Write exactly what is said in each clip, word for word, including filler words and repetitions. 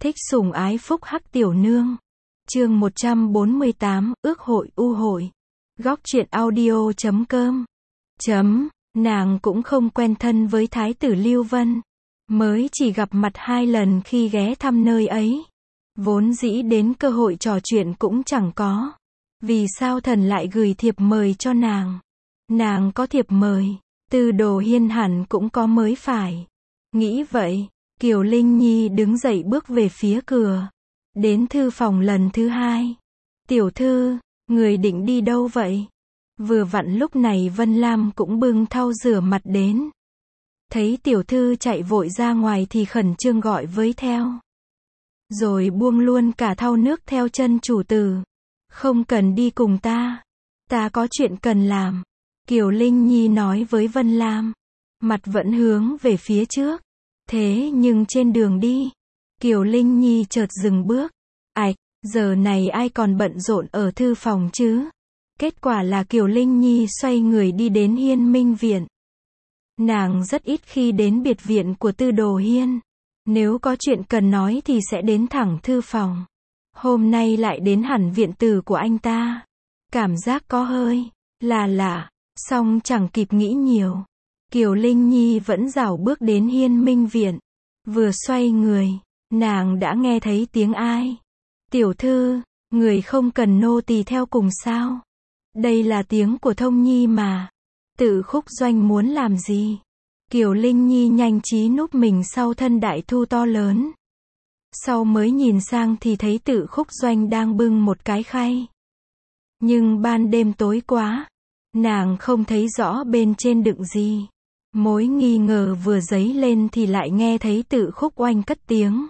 Thích sủng ái phúc hắc tiểu nương. Chương một trăm bốn mươi tám, ước hội u hội. Góc truyện audio chấm com. Chấm, nàng cũng không quen thân với Thái tử Lưu Vân. Mới chỉ gặp mặt hai lần khi ghé thăm nơi ấy. Vốn dĩ đến cơ hội trò chuyện cũng chẳng có. Vì sao thần lại gửi thiệp mời cho nàng? Nàng có thiệp mời, Tư Đồ Hiên hẳn cũng có mới phải. Nghĩ vậy, Kiều Linh Nhi đứng dậy bước về phía cửa. Đến thư phòng lần thứ hai. Tiểu thư, người định đi đâu vậy? Vừa vặn lúc này Vân Lam cũng bưng thau rửa mặt đến. Thấy tiểu thư chạy vội ra ngoài thì khẩn trương gọi với theo. Rồi buông luôn cả thau nước theo chân chủ tử. Không cần đi cùng ta. Ta có chuyện cần làm. Kiều Linh Nhi nói với Vân Lam. Mặt vẫn hướng về phía trước. Thế nhưng trên đường đi, Kiều Linh Nhi chợt dừng bước. Ảch, giờ này ai còn bận rộn ở thư phòng chứ? Kết quả là Kiều Linh Nhi xoay người đi đến Hiên Minh Viện. Nàng rất ít khi đến biệt viện của Tư Đồ Hiên. Nếu có chuyện cần nói thì sẽ đến thẳng thư phòng. Hôm nay lại đến hẳn viện tử của anh ta. Cảm giác có hơi là lạ, song chẳng kịp nghĩ nhiều. Kiều Linh Nhi vẫn rảo bước đến Hiên Minh Viện. Vừa xoay người, nàng đã nghe thấy tiếng ai. Tiểu thư, người không cần nô tỳ theo cùng sao? Đây là tiếng của Thông Nhi mà. Tự Khúc Doanh muốn làm gì? Kiều Linh Nhi nhanh trí núp mình sau thân đại thu to lớn. Sau mới nhìn sang thì thấy Tự Khúc Doanh đang bưng một cái khay. Nhưng ban đêm tối quá, nàng không thấy rõ bên trên đựng gì. Mối nghi ngờ vừa dấy lên thì lại nghe thấy Tự Khúc Oanh cất tiếng.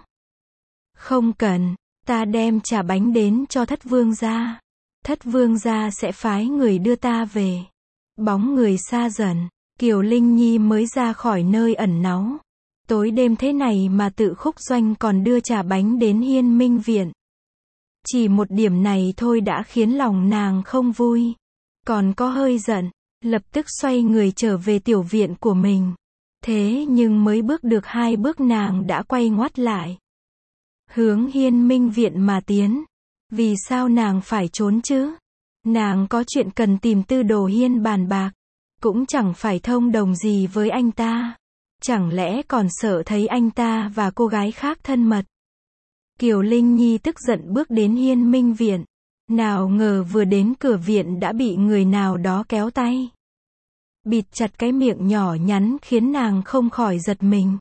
Không cần, ta đem trà bánh đến cho thất vương gia. Thất vương gia sẽ phái người đưa ta về. Bóng người xa dần, Kiều Linh Nhi mới ra khỏi nơi ẩn náu. Tối đêm thế này mà Tự Khúc Doanh còn đưa trà bánh đến Hiên Minh Viện. Chỉ một điểm này thôi đã khiến lòng nàng không vui. Còn có hơi giận. Lập tức xoay người trở về tiểu viện của mình. Thế nhưng mới bước được hai bước nàng đã quay ngoắt lại. Hướng Hiên Minh Viện mà tiến. Vì sao nàng phải trốn chứ? Nàng có chuyện cần tìm Tư Đồ Hiên bàn bạc. Cũng chẳng phải thông đồng gì với anh ta. Chẳng lẽ còn sợ thấy anh ta và cô gái khác thân mật? Kiều Linh Nhi tức giận bước đến Hiên Minh Viện. Nào ngờ vừa đến cửa viện đã bị người nào đó kéo tay. Bịt chặt cái miệng nhỏ nhắn khiến nàng không khỏi giật mình.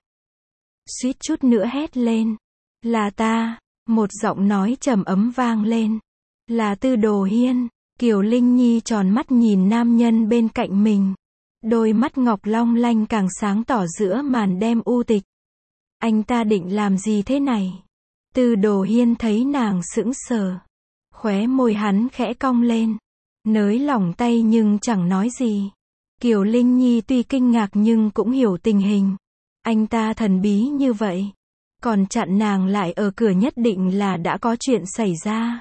Suýt chút nữa hét lên. Là ta, một giọng nói trầm ấm vang lên. Là Tư Đồ Hiên. Kiều Linh Nhi tròn mắt nhìn nam nhân bên cạnh mình. Đôi mắt ngọc long lanh càng sáng tỏ giữa màn đêm u tịch. Anh ta định làm gì thế này? Tư Đồ Hiên thấy nàng sững sờ. Khóe môi hắn khẽ cong lên. Nới lỏng tay nhưng chẳng nói gì. Kiều Linh Nhi tuy kinh ngạc nhưng cũng hiểu tình hình. Anh ta thần bí như vậy. Còn chặn nàng lại ở cửa nhất định là đã có chuyện xảy ra.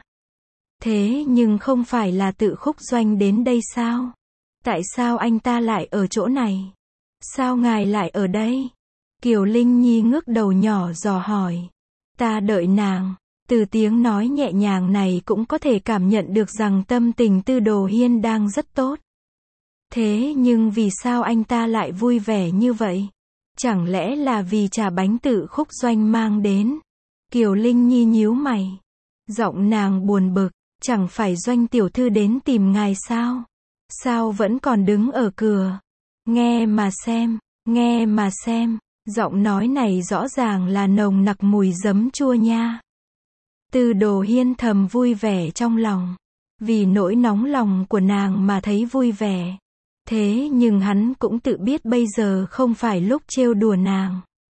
Thế nhưng không phải là Tự Khúc Doanh đến đây sao? Tại sao anh ta lại ở chỗ này? Sao ngài lại ở đây? Kiều Linh Nhi ngước đầu nhỏ dò hỏi. Ta đợi nàng. Từ tiếng nói nhẹ nhàng này cũng có thể cảm nhận được rằng tâm tình Tư Đồ Hiên đang rất tốt. Thế nhưng vì sao anh ta lại vui vẻ như vậy? Chẳng lẽ là vì trà bánh Tự Khúc Doanh mang đến? Kiều Linh Nhi nhíu mày. Giọng nàng buồn bực. Chẳng phải Doanh tiểu thư đến tìm ngài sao? Sao vẫn còn đứng ở cửa? Nghe mà xem, nghe mà xem. Giọng nói này rõ ràng là nồng nặc mùi giấm chua nha. Tư Đồ Hiên thầm vui vẻ trong lòng. Vì nỗi nóng lòng của nàng mà thấy vui vẻ. Thế nhưng hắn cũng tự biết bây giờ không phải lúc trêu đùa nàng.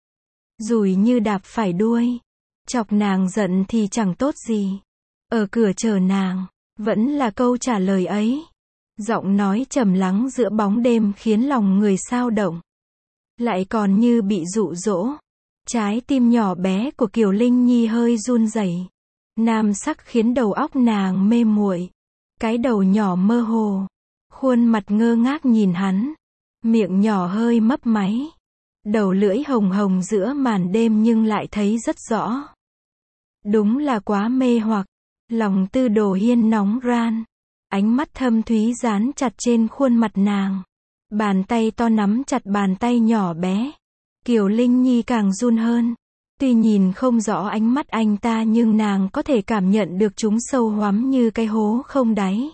Rủi như đạp phải đuôi. Chọc nàng giận thì chẳng tốt gì. Ở cửa chờ nàng. Vẫn là câu trả lời ấy. Giọng nói trầm lắng giữa bóng đêm khiến lòng người xao động. Lại còn như bị dụ dỗ. Trái tim nhỏ bé của Kiều Linh Nhi hơi run rẩy. Nam sắc khiến đầu óc nàng mê muội. Cái đầu nhỏ mơ hồ. Khuôn mặt ngơ ngác nhìn hắn. Miệng nhỏ hơi mấp máy. Đầu lưỡi hồng hồng giữa màn đêm nhưng lại thấy rất rõ. Đúng là quá mê hoặc. Lòng Tư Đồ Hiên nóng ran. Ánh mắt thâm thúy dán chặt trên khuôn mặt nàng. Bàn tay to nắm chặt bàn tay nhỏ bé. Kiều Linh Nhi càng run hơn. Tuy nhìn không rõ ánh mắt anh ta nhưng nàng có thể cảm nhận được chúng sâu hoắm như cái hố không đáy.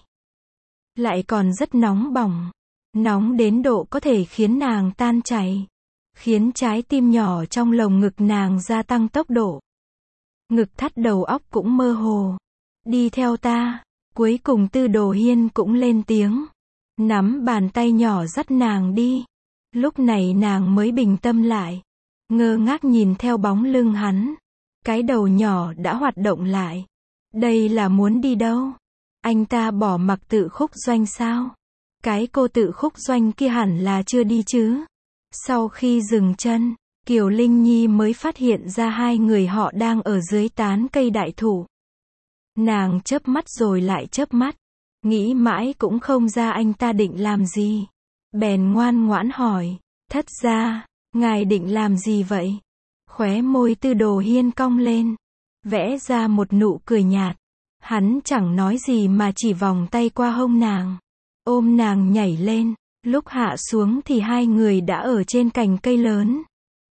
Lại còn rất nóng bỏng. Nóng đến độ có thể khiến nàng tan chảy. Khiến trái tim nhỏ trong lồng ngực nàng gia tăng tốc độ. Ngực thắt đầu óc cũng mơ hồ. Đi theo ta. Cuối cùng Tư Đồ Hiên cũng lên tiếng. Nắm bàn tay nhỏ dắt nàng đi. Lúc này nàng mới bình tâm lại. Ngơ ngác nhìn theo bóng lưng hắn. Cái đầu nhỏ đã hoạt động lại. Đây là muốn đi đâu? Anh ta bỏ mặc Tự Khúc Doanh sao? Cái cô Tự Khúc Doanh kia hẳn là chưa đi chứ? Sau khi dừng chân, Kiều Linh Nhi mới phát hiện ra hai người họ đang ở dưới tán cây đại thụ. Nàng chớp mắt rồi lại chớp mắt. Nghĩ mãi cũng không ra anh ta định làm gì. Bèn ngoan ngoãn hỏi. Thất gia, ngài định làm gì vậy? Khóe môi Tư Đồ Hiên cong lên. Vẽ ra một nụ cười nhạt. Hắn chẳng nói gì mà chỉ vòng tay qua hông nàng. Ôm nàng nhảy lên. Lúc hạ xuống thì hai người đã ở trên cành cây lớn.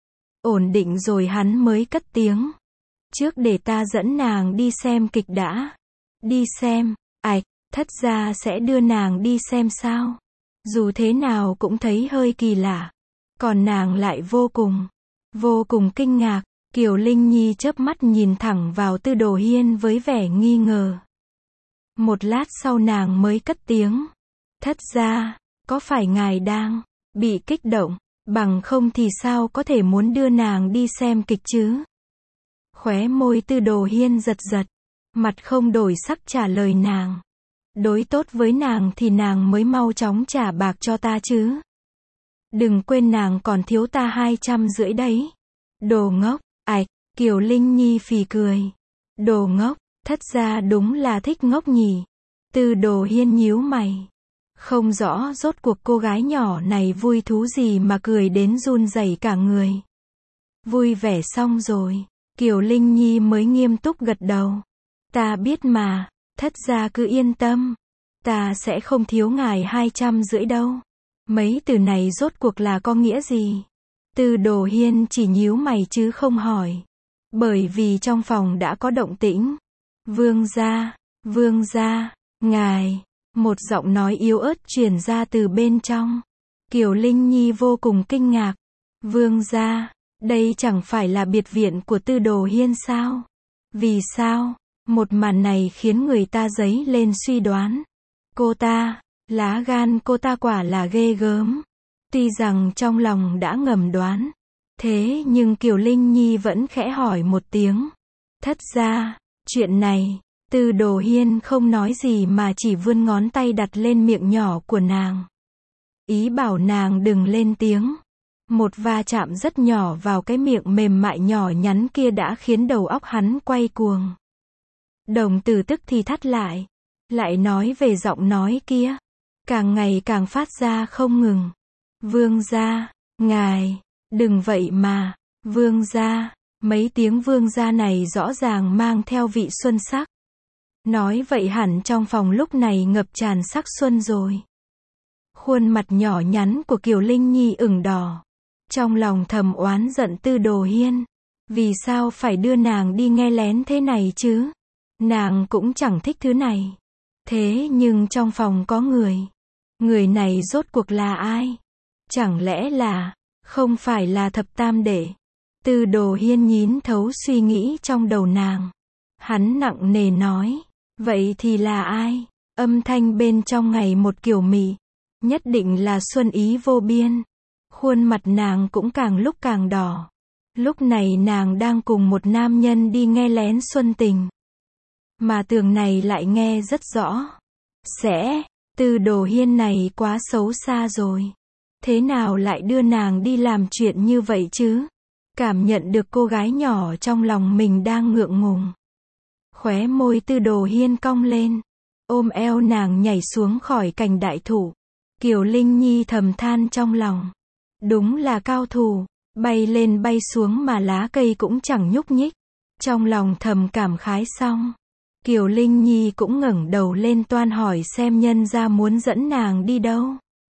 Ổn định rồi hắn mới cất tiếng. Trước để ta dẫn nàng đi xem kịch đã. Đi xem, ạch, thất gia sẽ đưa nàng đi xem sao? Dù thế nào cũng thấy hơi kỳ lạ. Còn nàng lại vô cùng, vô cùng kinh ngạc. Kiều Linh Nhi chớp mắt nhìn thẳng vào Tư Đồ Hiên với vẻ nghi ngờ. Một lát sau nàng mới cất tiếng. Thất gia, có phải ngài đang bị kích động? Bằng không thì sao có thể muốn đưa nàng đi xem kịch chứ? Khóe môi Tư Đồ Hiên giật giật. Mặt không đổi sắc trả lời nàng. Đối tốt với nàng thì nàng mới mau chóng trả bạc cho ta chứ. Đừng quên nàng còn thiếu ta hai trăm rưỡi đấy. Đồ ngốc, ạch, Kiều Linh Nhi phì cười. Đồ ngốc, thất gia đúng là thích ngốc nhỉ. Tư Đồ Hiên nhíu mày. Không rõ rốt cuộc cô gái nhỏ này vui thú gì mà cười đến run rẩy cả người. Vui vẻ xong rồi, Kiều Linh Nhi mới nghiêm túc gật đầu. Ta biết mà, thất gia cứ yên tâm. Ta sẽ không thiếu ngài hai trăm rưỡi đâu. Mấy từ này rốt cuộc là có nghĩa gì? Tư Đồ Hiên chỉ nhíu mày chứ không hỏi. Bởi vì trong phòng đã có động tĩnh. Vương gia, vương gia, ngài. Một giọng nói yếu ớt truyền ra từ bên trong. Kiều Linh Nhi vô cùng kinh ngạc. Vương gia, đây chẳng phải là biệt viện của Tư Đồ Hiên sao? Vì sao? Một màn này khiến người ta dấy lên suy đoán. Cô ta, lá gan cô ta quả là ghê gớm. Tuy rằng trong lòng đã ngầm đoán. Thế nhưng Kiều Linh Nhi vẫn khẽ hỏi một tiếng. Thất gia, chuyện này. Tư Đồ Hiên không nói gì mà chỉ vươn ngón tay đặt lên miệng nhỏ của nàng. Ý bảo nàng đừng lên tiếng. Một va chạm rất nhỏ vào cái miệng mềm mại nhỏ nhắn kia đã khiến đầu óc hắn quay cuồng. Đồng tử tức thì thắt lại. Lại nói về giọng nói kia. Càng ngày càng phát ra không ngừng. Vương gia, ngài, đừng vậy mà. Vương gia, mấy tiếng vương gia này rõ ràng mang theo vị xuân sắc. Nói vậy hẳn trong phòng lúc này ngập tràn sắc xuân rồi. Khuôn mặt nhỏ nhắn của Kiều Linh Nhi ửng đỏ. Trong lòng thầm oán giận Tư Đồ Hiên. Vì sao phải đưa nàng đi nghe lén thế này chứ? Nàng cũng chẳng thích thứ này. Thế nhưng trong phòng có người. Người này rốt cuộc là ai? Chẳng lẽ là, không phải là thập tam đệ? Tư Đồ Hiên nhín thấu suy nghĩ trong đầu nàng. Hắn nặng nề nói. Vậy thì là ai? Âm thanh bên trong ngày một kiểu mị. Nhất định là xuân ý vô biên. Khuôn mặt nàng cũng càng lúc càng đỏ. Lúc này nàng đang cùng một nam nhân đi nghe lén xuân tình. Mà tường này lại nghe rất rõ. Sẽ, Tư Đồ Hiên này quá xấu xa rồi. Thế nào lại đưa nàng đi làm chuyện như vậy chứ? Cảm nhận được cô gái nhỏ trong lòng mình đang ngượng ngùng. Khóe môi Tư Đồ Hiên cong lên. Ôm eo nàng nhảy xuống khỏi cành đại thụ. Kiều Linh Nhi thầm than trong lòng. Đúng là cao thủ. Bay lên bay xuống mà lá cây cũng chẳng nhúc nhích. Trong lòng thầm cảm khái xong, Kiều Linh Nhi cũng ngẩng đầu lên toan hỏi xem nhân gia muốn dẫn nàng đi đâu.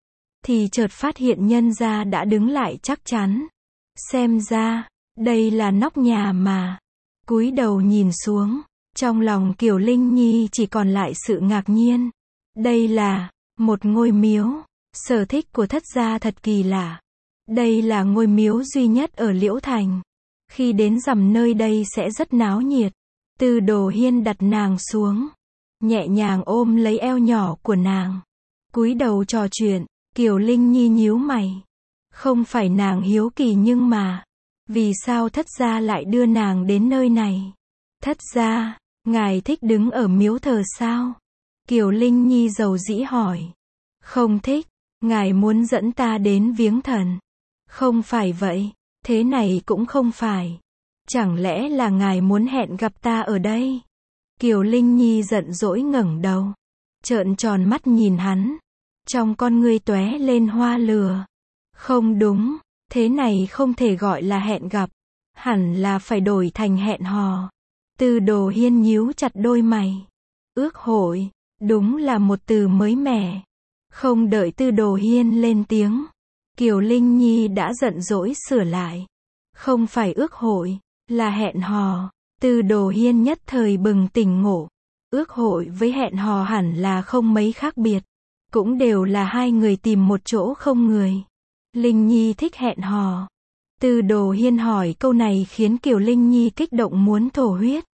Thì chợt phát hiện nhân gia đã đứng lại chắc chắn. Xem ra, đây là nóc nhà mà. Cúi đầu nhìn xuống, trong lòng Kiều Linh Nhi chỉ còn lại sự ngạc nhiên. Đây là một ngôi miếu. Sở thích của Thất gia thật kỳ lạ. Đây là ngôi miếu duy nhất ở Liễu Thành. Khi đến rằm nơi đây sẽ rất náo nhiệt. Tư Đồ Hiên đặt nàng xuống, nhẹ nhàng ôm lấy eo nhỏ của nàng, cúi đầu trò chuyện. Kiều Linh Nhi nhíu mày. Không phải nàng hiếu kỳ nhưng mà, vì sao Thất gia lại đưa nàng đến nơi này? Thất gia, ngài thích đứng ở miếu thờ sao? Kiều Linh Nhi dầu dĩ hỏi. Không thích, ngài muốn dẫn ta đến viếng thần. Không phải vậy, thế này cũng không phải. Chẳng lẽ là ngài muốn hẹn gặp ta ở đây? Kiều Linh Nhi giận dỗi ngẩng đầu, trợn tròn mắt nhìn hắn. Trong con ngươi tóe lên hoa lửa. Không đúng, thế này không thể gọi là hẹn gặp. Hẳn là phải đổi thành hẹn hò. Tư Đồ Hiên nhíu chặt đôi mày. Ước hội, đúng là một từ mới mẻ. Không đợi Tư Đồ Hiên lên tiếng, Kiều Linh Nhi đã giận dỗi sửa lại. Không phải ước hội, là hẹn hò. Tư Đồ Hiên nhất thời bừng tỉnh ngộ. Ước hội với hẹn hò hẳn là không mấy khác biệt. Cũng đều là hai người tìm một chỗ không người. Linh Nhi thích hẹn hò. Tư Đồ Hiên hỏi câu này khiến Kiều Linh Nhi kích động muốn thổ huyết.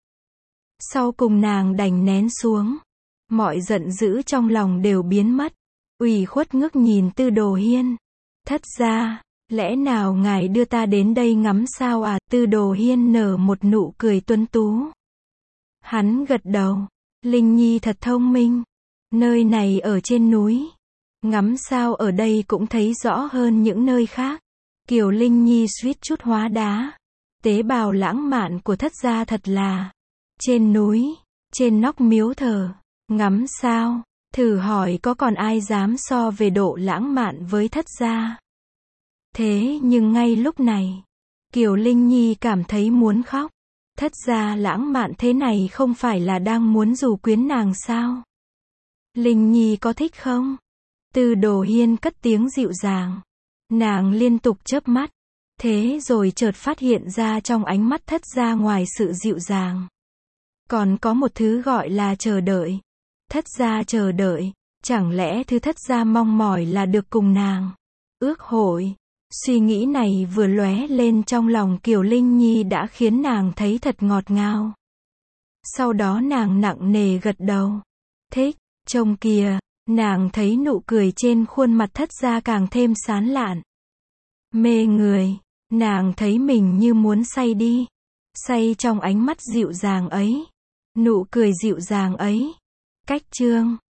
Sau cùng nàng đành nén xuống. Mọi giận dữ trong lòng đều biến mất. Ủy khuất ngước nhìn Tư Đồ Hiên. Thất gia, lẽ nào ngài đưa ta đến đây ngắm sao à? Tư Đồ Hiên nở một nụ cười tuấn tú. Hắn gật đầu. Linh Nhi thật thông minh. Nơi này ở trên núi. Ngắm sao ở đây cũng thấy rõ hơn những nơi khác. Kiều Linh Nhi suýt chút hóa đá. Tế bào lãng mạn của Thất gia thật là. Trên núi, trên nóc miếu thờ, ngắm sao. Thử hỏi có còn ai dám so về độ lãng mạn với Thất gia. Thế nhưng ngay lúc này, Kiều Linh Nhi cảm thấy muốn khóc. Thất gia lãng mạn thế này không phải là đang muốn dụ quyến nàng sao? Linh Nhi có thích không? Tư Đồ Hiên cất tiếng dịu dàng. Nàng liên tục chớp mắt. Thế rồi chợt phát hiện ra trong ánh mắt Thất gia ngoài sự dịu dàng, còn có một thứ gọi là chờ đợi. Thất gia chờ đợi, chẳng lẽ thứ Thất gia mong mỏi là được cùng nàng? Ước hội. Suy nghĩ này vừa lóe lên trong lòng Kiều Linh Nhi đã khiến nàng thấy thật ngọt ngào. Sau đó nàng nặng nề gật đầu. Thích, trông kìa, nàng thấy nụ cười trên khuôn mặt Thất gia càng thêm sán lạn. Mê người, nàng thấy mình như muốn say đi. Say trong ánh mắt dịu dàng ấy. Nụ cười dịu dàng ấy. Cách chương